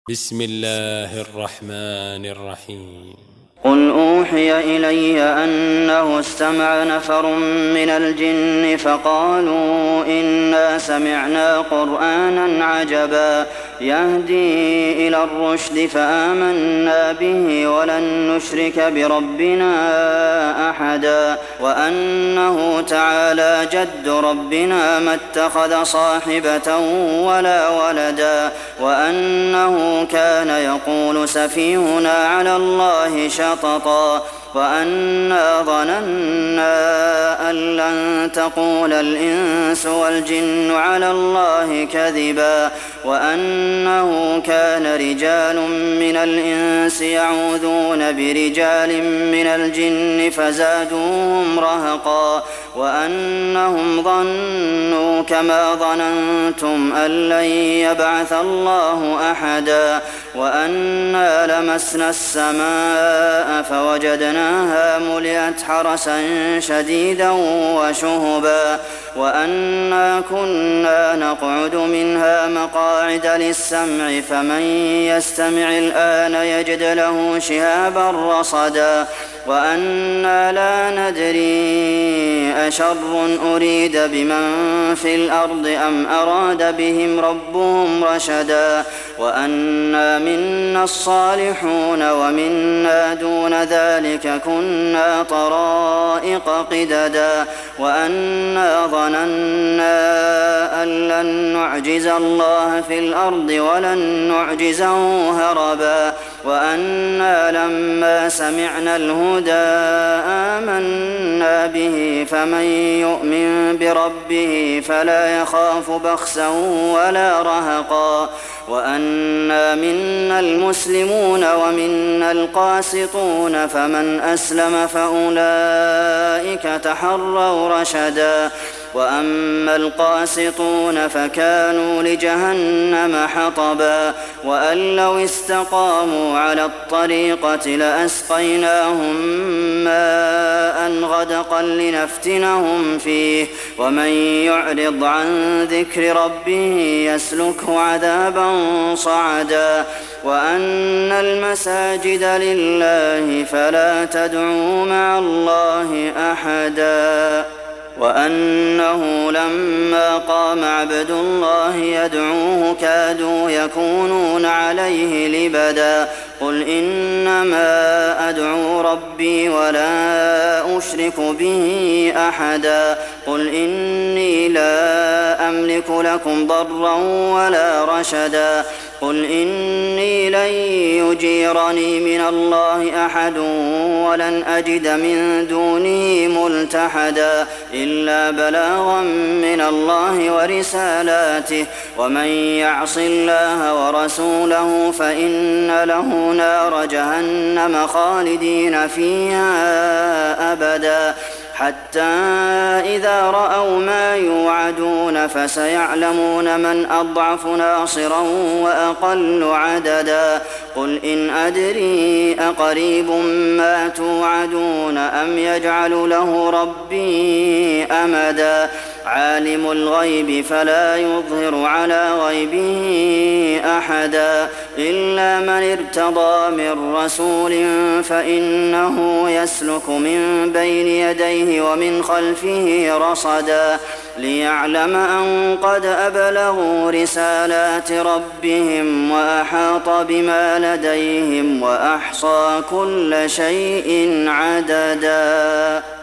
بسم الله الرحمن الرحيم. قل أوحي إلي أنه استمع نفر من الجن فقالوا إنا سمعنا قرآنا عجبا يهدي إلى الرشد فآمنا به ولن نشرك بربنا أحدا وأنه تعالى جد ربنا ما اتخذ صاحبة ولا ولدا وأنه كان يقول سفيهنا على الله شططا وأنا ظننا أن لن تقول الإنس والجن على الله كذبا وأنه كان رجال من الإنس يعوذون برجال من الجن فزادوهم رهقا وأنهم ظنوا كما ظننتم أن لن يبعث الله أحدا وأنا لمسنا السماء فوجدناها ملئت حرسا شديدا وشهبا وأنا كنا نقعد منها مقاعد للسمع فمن يستمع الآن يجد له شهابا رصدا وأنا لا ندري أشر أريد بمن في الأرض أم أراد بهم ربهم رشدا وأنا منا الصالحون ومنا دون ذلك كنا طرائق قددا وأنا ظننا أن لن نعجز الله في الأرض ولن نعجزه هربا وأنا لما سمعنا الهدى آمنا به فمن يؤمن بربه فلا يخاف بخسا ولا رهقا وأنا منا المسلمون ومنا القاسطون فمن أسلم فأولئك تحروا رشدا وأما القاسطون فكانوا لجهنم حطبا وأن لو استقاموا على الطريقة لأسقيناهم ماء غدقا لنفتنهم فيه ومن يعرض عن ذكر ربه يسلكه عذابا صعدا وأن المساجد لله فلا تدعوا مع الله أحدا وأنه لما قام عبد الله يدعوه كادوا يكونون عليه لبدا قل إنما أدعو ربي ولا أشرك به أحدا قل إني لا أملك لكم ضرا ولا رشدا قل إني لن يجيرني من الله أحد ولن أجد من دونه ملتحدا إلا بلاغا من الله ورسالاته ومن يعص الله ورسوله فإن له نار جهنم خالدين فيها أبدا حتى إذا رأوا ما يوعدون فسيعلمون من أضعف ناصرا وأقل عددا قل إن أدري أقريب ما توعدون أم يجعل له ربي أمدا عالم الغيب فلا يظهر على غيبه أحدا إلا من ارتضى من رسول فإنه يسلك من بين يديه ومن خلفه رصدا ليعلم أن قد أبلغوا رسالات ربهم وأحاط بما لديهم وأحصى كل شيء عددا.